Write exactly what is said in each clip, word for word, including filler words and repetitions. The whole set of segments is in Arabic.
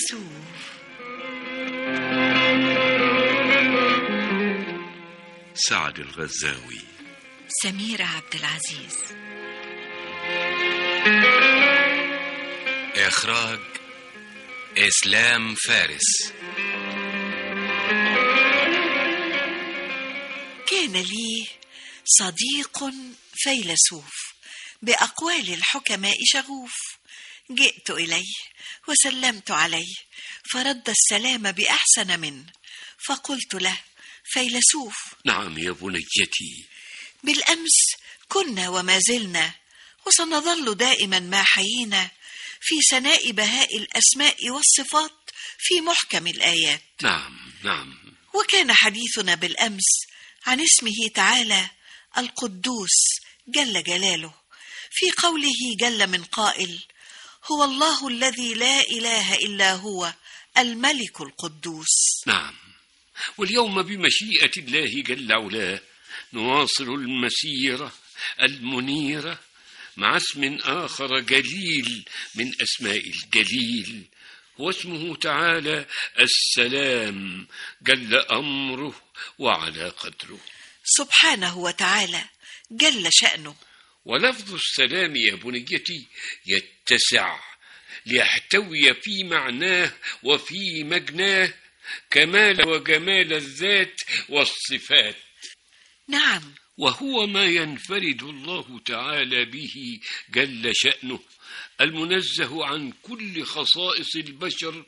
فيلسوف. سعد الغزاوي. سميرة عبد العزيز. إخراج إسلام فارس. كان لي صديق فيلسوف بأقوال الحكماء شغوف. جئت إليه وسلمت عليه فرد السلام بأحسن منه، فقلت له: فيلسوف. نعم يا بنيتي. بالأمس كنا وما زلنا وسنظل دائما ما حيينا في ثناء بهاء الأسماء والصفات في محكم الآيات. نعم نعم. وكان حديثنا بالأمس عن اسمه تعالى القدوس جل جلاله، في قوله جل من قائل: هو الله الذي لا إله إلا هو الملك القدوس. نعم. واليوم بمشيئة الله جل علاه نواصل المسيرة المنيرة مع اسم آخر جليل من أسماء الجليل، هو اسمه تعالى السلام جل أمره وعلى قدره سبحانه وتعالى جل شأنه. ولفظ السلام يا بنيتي يتسع ليحتوي في معناه وفي مجناه كمال وجمال الذات والصفات. نعم. وهو ما ينفرد الله تعالى به جل شأنه، المنزه عن كل خصائص البشر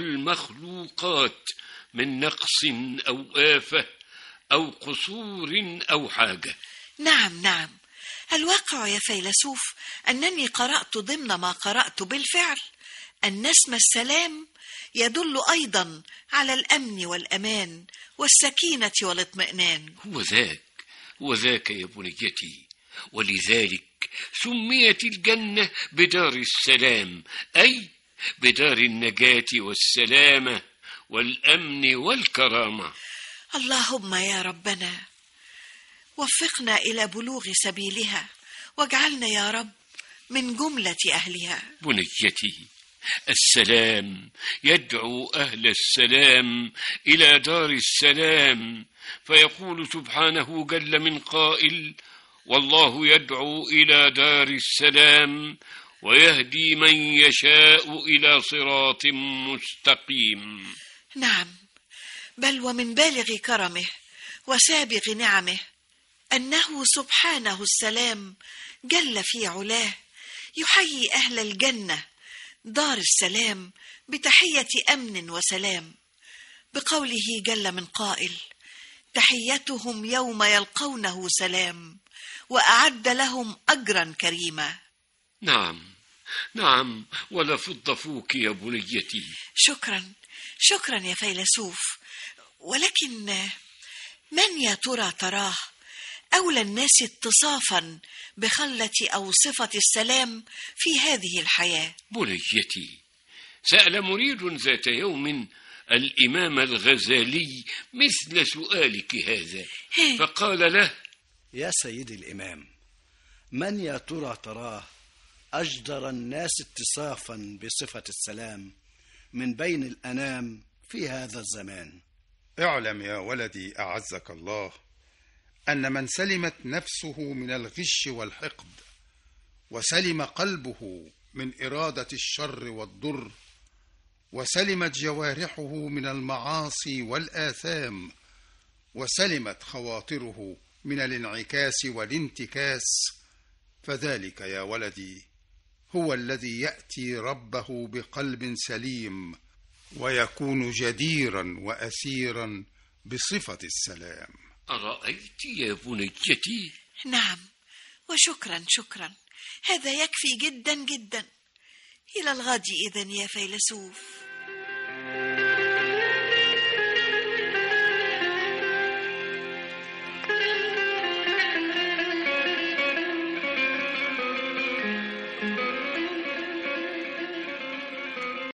والمخلوقات من نقص أو آفة أو قصور أو حاجة. نعم نعم. الواقع يا فيلسوف أنني قرأت ضمن ما قرأت بالفعل أن اسم السلام يدل أيضا على الأمن والأمان والسكينة والاطمئنان. هو ذاك هو ذاك يا بنيتي، ولذلك سميت الجنة بدار السلام، أي بدار النجاة والسلامة والأمن والكرامة. اللهم يا ربنا وفقنا إلى بلوغ سبيلها واجعلنا يا رب من جملة أهلها. بنيتي، السلام يدعو أهل السلام إلى دار السلام، فيقول سبحانه جل من قائل: والله يدعو إلى دار السلام ويهدي من يشاء إلى صراط مستقيم. نعم، بل ومن بالغ كرمه وسابغ نعمه أنه سبحانه السلام جل في علاه يحيي أهل الجنة دار السلام بتحية أمن وسلام، بقوله جل من قائل: تحيتهم يوم يلقونه سلام وأعد لهم أجرا كريما. نعم نعم، ولا فض فوك يا بنيتي. شكرا شكرا يا فيلسوف. ولكن من يا ترى تراه أولى الناس اتصافا بخلة أو صفة السلام في هذه الحياة؟ بنيتي، سأل مريد ذات يوم الإمام الغزالي مثل سؤالك هذا، فقال له: يا سيدي الإمام، من يا ترى تراه أجدر الناس اتصافا بصفة السلام من بين الأنام في هذا الزمان؟ اعلم يا ولدي أعزك الله أن من سلمت نفسه من الغش والحقد وسلم قلبه من إرادة الشر والضر وسلمت جوارحه من المعاصي والآثام وسلمت خواطره من الانعكاس والانتكاس، فذلك يا ولدي هو الذي يأتي ربه بقلب سليم ويكون جديرا وأسيرا بصفة السلام. أرأيت يا بنيتي؟ نعم، وشكرا شكرا، هذا يكفي جدا جدا. إلى الغد إذن يا فيلسوف.